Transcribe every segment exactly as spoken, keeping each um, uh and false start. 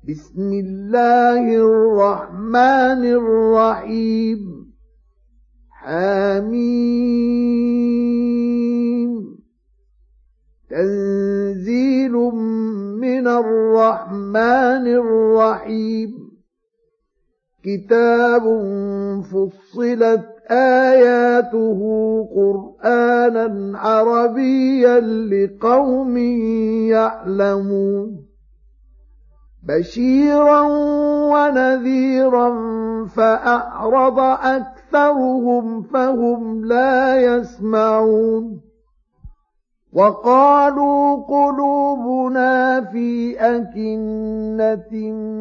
بسم الله الرحمن الرحيم حميم تنزيل من الرحمن الرحيم كتاب فصلت آياته قرآنا عربيا لقوم يعلمون بشيرا ونذيرا فأعرض أكثرهم فهم لا يسمعون وقالوا قلوبنا في أكنة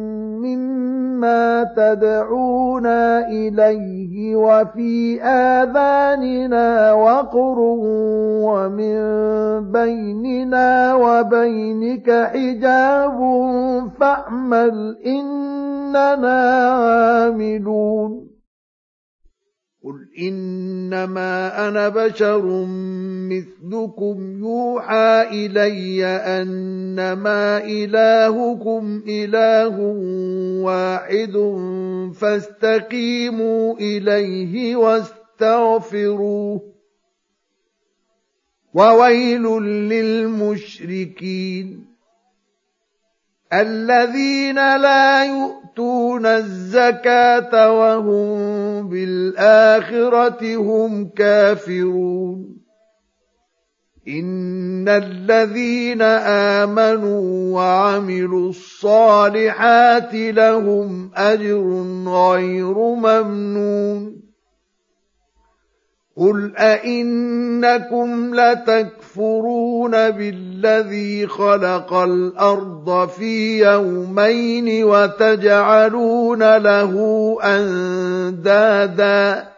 مما تدعونا إليه وفي آذاننا وقر ومن بيننا وبينك حجاب فاعمل إننا عاملون قل إنما أنا بشر مثلكم يوحى إلي أنما إلهكم إله واحد فاستقيموا إليه واستغفروه وويل للمشركين الذين لا يؤتون الزكاة وهم بالآخرة هم كافرون إن الذين آمنوا وعملوا الصالحات لهم أجر غير ممنون قل أئنكم لتكفرون بالذي خلق الأرض في يومين وتجعلون له أندادا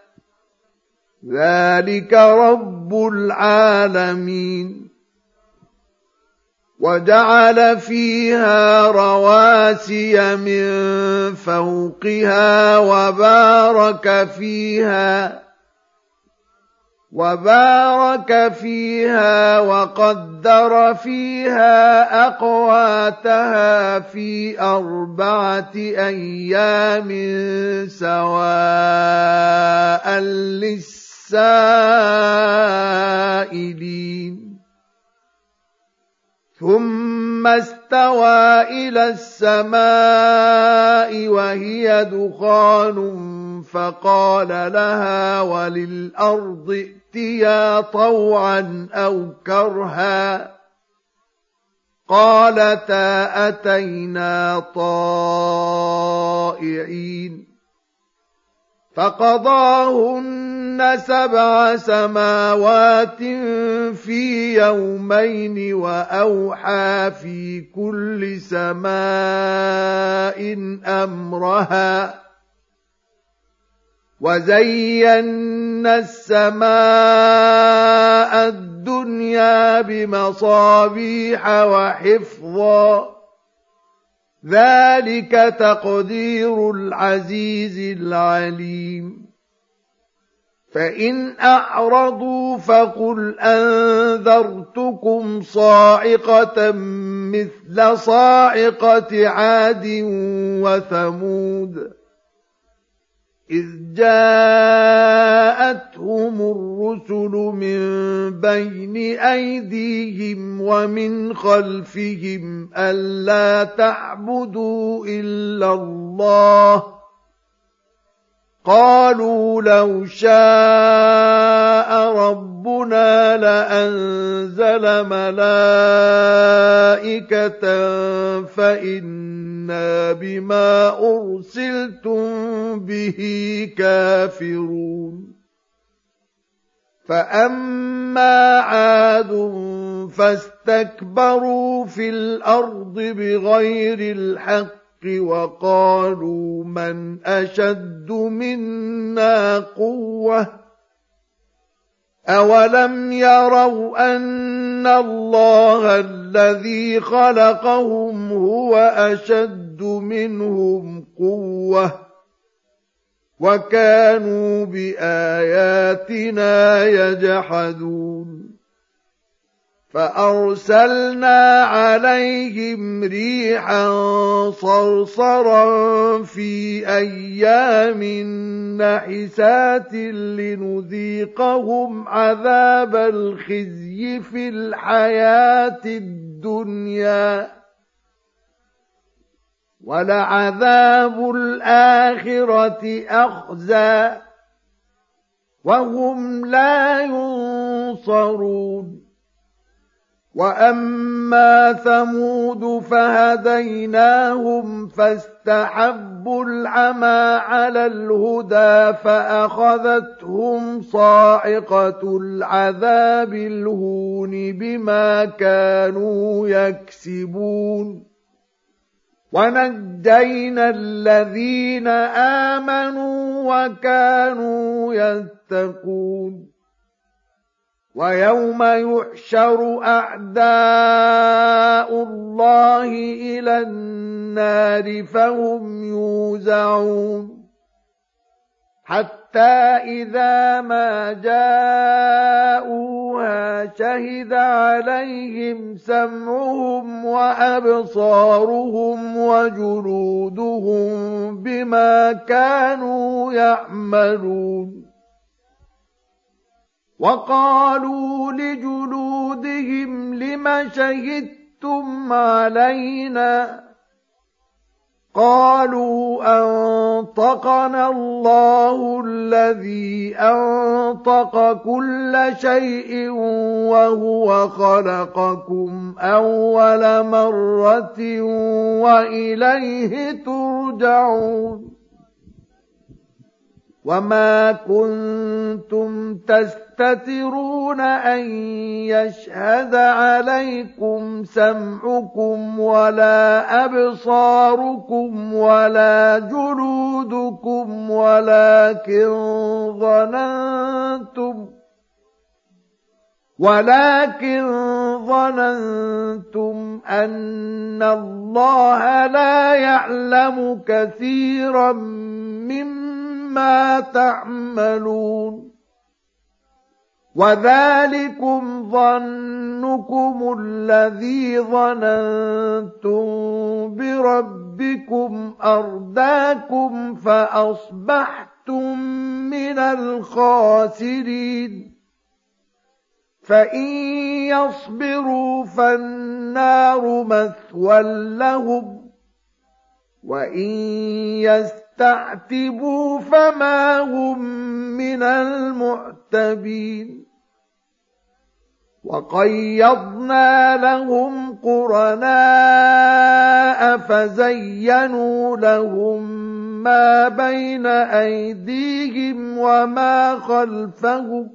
ذلك رب العالمين وجعل فيها رواسي من فوقها وبارك فيها وبارك فيها وقدر فيها أقواتها في أربعة أيام سواء للسائلين ثم استوى إلى السماء وهي دخان فقال لها وللأرض ائتيا طوعا أو كرها قالتا أتينا طائعين فقضاهن سبع سماوات في يومين وأوحى في كل سماء أمرها وزينا السماء الدنيا بمصابيح وحفظا ذلك تقدير العزيز العليم فإن أعرضوا فقل أنذرتكم صاعقة مثل صاعقة عاد وثمود إذ جاءتهم الرسل من بين أيديهم ومن خلفهم ألا تعبدوا إلا الله قالوا لو شاء ربنا لأنزل ملائكة فإنا بما أرسلتم به كافرون فأما عاد فاستكبروا في الأرض بغير الحق وقالوا من أشد منا قوة أولم يروا أن الله الذي خلقهم هو أشد منهم قوة وكانوا بآياتنا يجحدون فأرسلنا عليهم ريحا صرصرا في أيام نحسات لنذيقهم عذاب الخزي في الحياة الدنيا ولعذاب الآخرة أخزى وهم لا ينصرون. وأما ثمود فهديناهم فاستحبوا العمى على الهدى فأخذتهم صاعقة العذاب الهون بما كانوا يكسبون. ونجينا الذين آمنوا وكانوا يتقون. ويوم يحشر أعداء الله إلى النار فهم يوزعون حتى إذا ما جاءوها شهد عليهم سمعهم وأبصارهم وجلودهم بما كانوا يعملون. وقالوا لجلودهم لم شهدتم علينا قالوا أنطقنا الله الذي أنطق كل شيء وهو خلقكم أول مرة وإليه ترجعون. وما كنتم تستترون أن يشهد عليكم سمعكم ولا أبصاركم ولا جلودكم ولكن ظننتم ولكن ظننتم أن الله لا يعلم كثيرا مما تعملون. وذلكم ظنكم الذي ظننتم بربكم أرداكم فأصبحتم من الخاسرين. فإن يصبروا فالنار مثوى لهم وإن يستعتبوا فما هم من المعتبين. وقيضنا لهم قرناء فزينوا لهم ما بين أيديهم وما خلفهم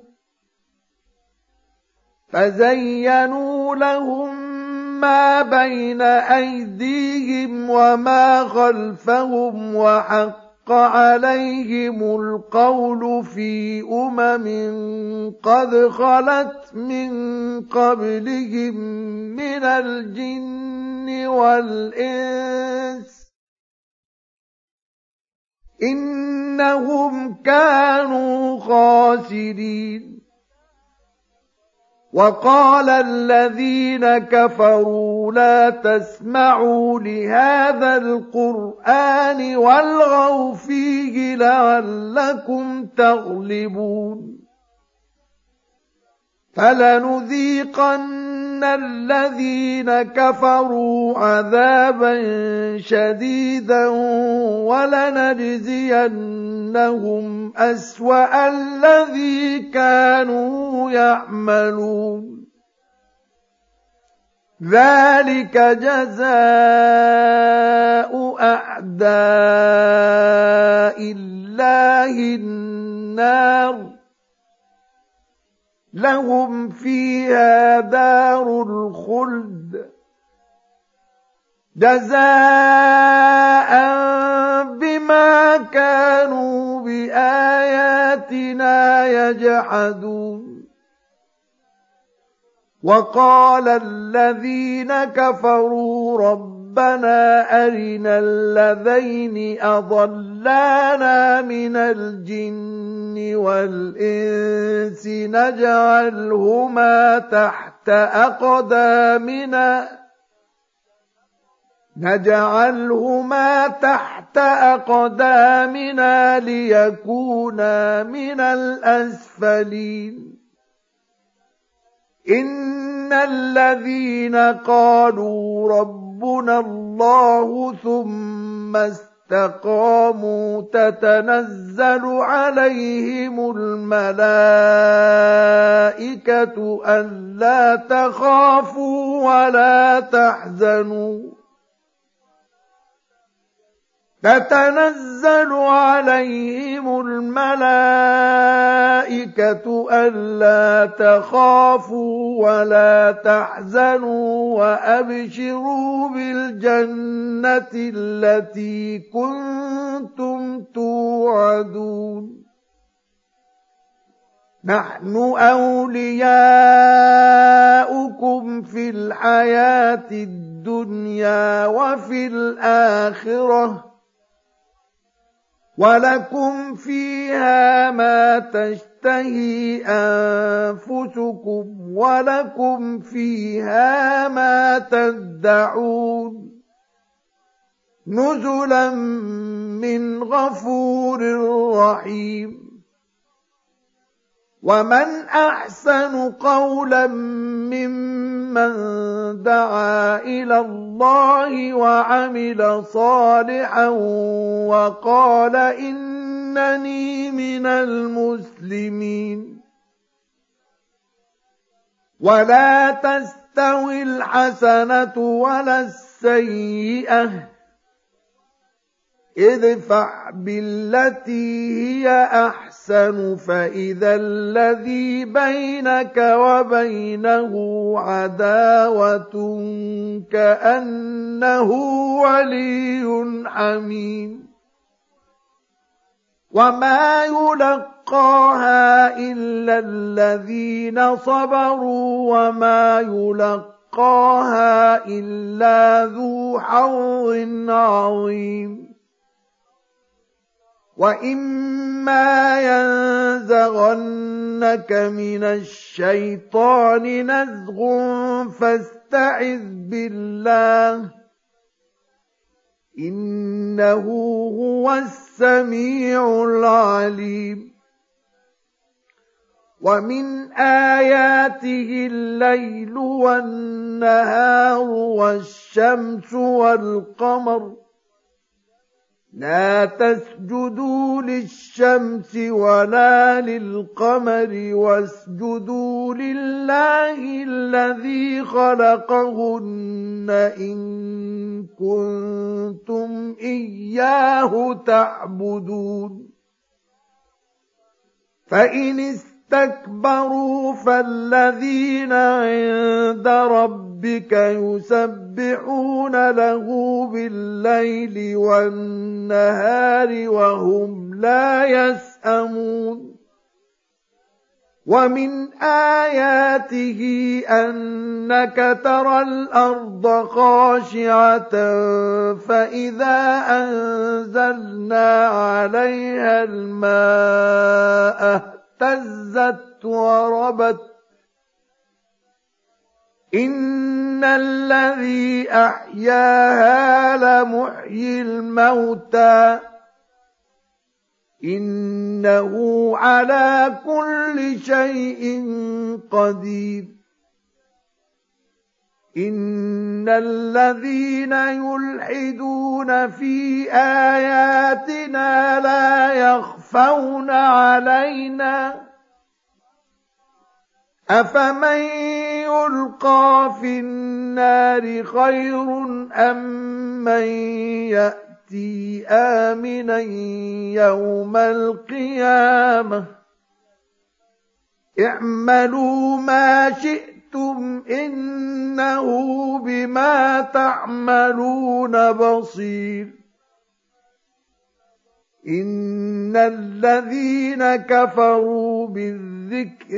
فزينوا لهم ما بين أيديهم وما خلفهم وحق عليهم القول في أمم قد خلت من قبلهم من الجن والإنس إنهم كانوا خاسرين. وقال الذين كفروا لا تسمعوا لهذا القرآن والغوا فيه لعلكم تغلبون. فلنذيقن الذين كفروا عذابا شديدا ولنجزينهم أسوأ الذي كانوا يعملون. ذلك جزاء أعداء الله النار لهم فيها دار الخلد جزاء بما كانوا بآياتنا يجحدون. وقال الذين كفروا ربنا ربنا أرنا الذين أضلانا من الجن والإنس نجعلهما تحت أقدامنا نجعلهما تحت أقدامنا ليكونا من الأسفلين إن الذين قالوا ربنا الله ثم استقاموا تتنزل عليهم الملائكة ألا تخافوا ولا تحزنوا تتنزل عليهم الملائكة ألا تخافوا ولا تحزنوا وأبشروا بالجنة التي كنتم توعدون نحن أولياؤكم في الحياة الدنيا وفي الآخرة ولكم فيها ما تشتهي أنفسكم ولكم فيها ما تدعون نزلا من غفور رحيم ومن أحسن قولا ممن دعا إلى الله وعمل صالحا وقال إنني من المسلمين ولا تستوي الحسنة ولا السيئة ادفع بالتي هي أحسن فإذا الذي بينك وبينه عداوة كأنه ولي حميم وما يلقاها إلا الذين صبروا وما يلقاها إلا ذو حظ عظيم وإما ينزغنك من الشيطان نزغ فاستعذ بالله إنه هو السميع العليم ومن آياته الليل والنهار والشمس والقمر لا تسجدوا للشمس ولا للقمر واسجدوا لله الذي خلقهن إن كنتم إياه تعبدون فإن استكبروا فالذين عند ربك يسبحون له بالليل والنهار وهم لا يسأمون ومن آياته أنك ترى الأرض خاشعة فإذا أنزلنا عليها الماء اهتزت وربت إن الذي أحياها لمحيي الموتى إنه على كل شيء قدير إن الذين يلحدون في آياتنا لا يخفون علينا أفمن يلقى في النار خير أم من يأتي آمنا يوم القيامة اعملوا ما شئتم إنه بما تعملون بصير إن الذين كفروا بالذكر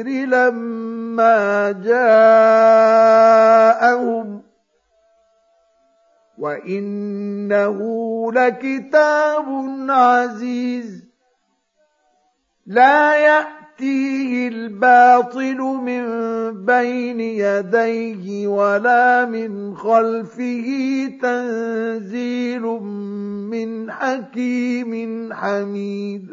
لما جاءهم وإنه لكتاب عزيز لا يأتيه الباطل من بين يديه ولا من خلفه تنزيل من حكيم حميد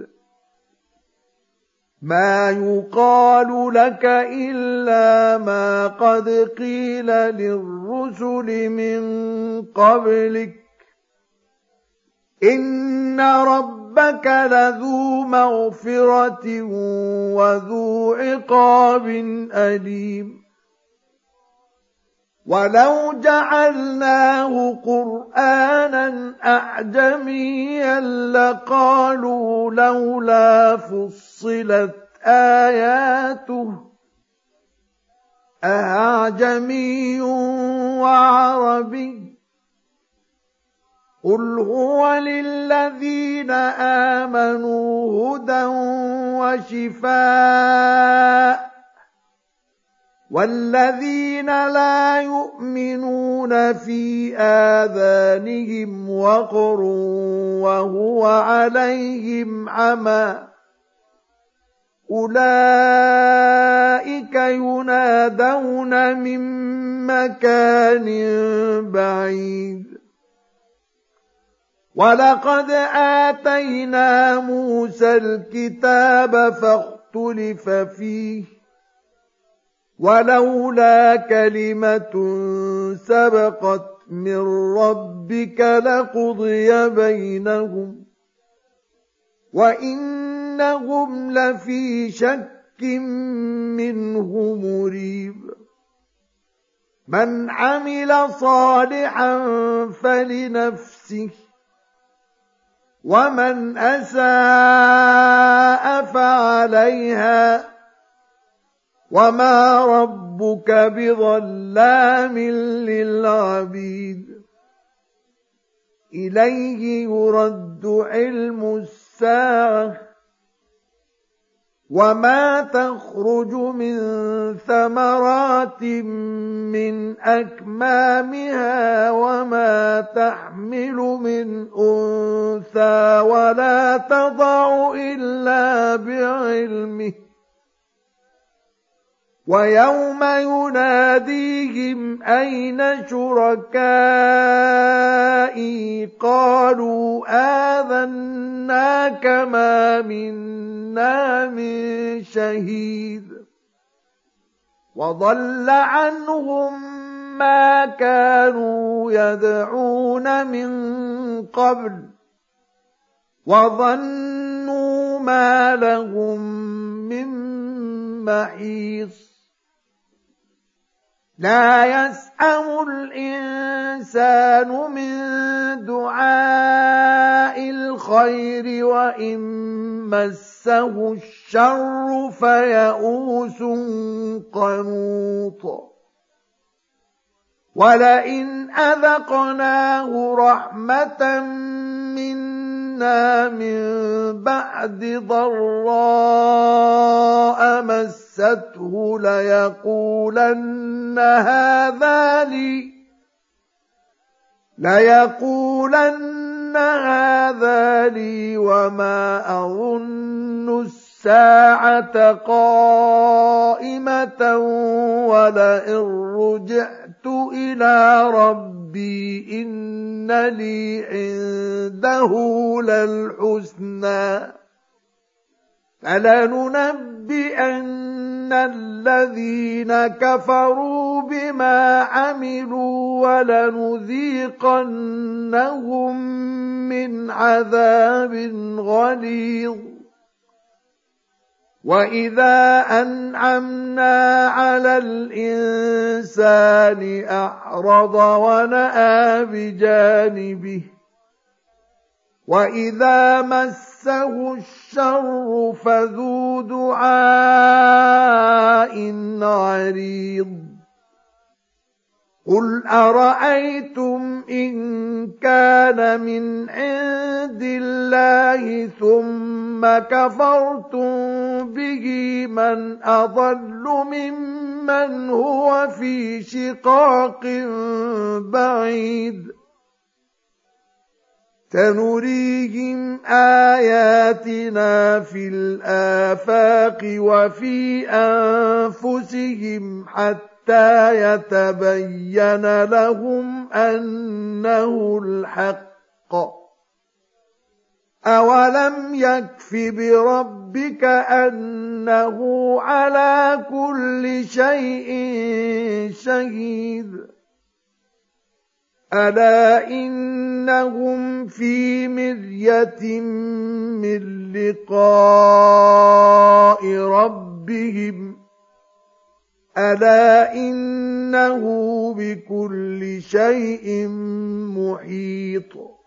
ما يقال لك إلا ما قد قيل للرسل من قبلك إن ربك لذو مغفرة وذو عقاب أليم ولو جعلناه قرآنا أعجميا لقالوا لولا فصلت آياته أعجمي وعربي قل هو للذين آمنوا هدى وشفاء والذين لا يؤمنون في آذانهم وقر وهو عليهم عمى أولئك ينادون من مكان بعيد ولقد آتينا موسى الكتاب فاختلف فيه ولولا كلمة سبقت من ربك لقضي بينهم وإنهم لفي شك منه مريب من عمل صالحا فلنفسه ومن أساء فعليها وما ربك بظلام للعبيد إليه يرد علم الساعة وما تخرج من ثمرات من أكمامها وما تحمل من أنثى ولا تضع إلا بعلمه ويوم يناديهم أين شركائي قالوا آذناك ما منا من شهيد وضل عنهم ما كانوا يدعون من قبل وظنوا ما لهم من محيص لا يسأم الإنسان من دعاء الخير وإن مسه الشر فيئوس قنوط ولئن أذقناه رحمة منا من بعد ضراء مسته ليقولن هذا لي ليقولن هذا لي وما أظن الساعة قائمة ولئن رجعت إلى ربي إن لي عنده للحسنى فلننبئن الذين كفروا بما عملوا ولنذيقنهم من عذاب غليظ وإذا أنعمنا على الإنسان أعرض ونأى بجانبه وإذا مسه الشر فذو دعاء عريض قل أرأيتم إن كان من عند الله ثم كفرتم به من أضل ممن هو في شقاق بعيد سنريهم آياتنا في الآفاق وفي أنفسهم حتى يتبين لهم أنه الحق. أولم يكف بربك أنه على كل شيء شهيد. ألا إنهم في مرية من لقاء ربهم ألا إنه بكل شيء محيط.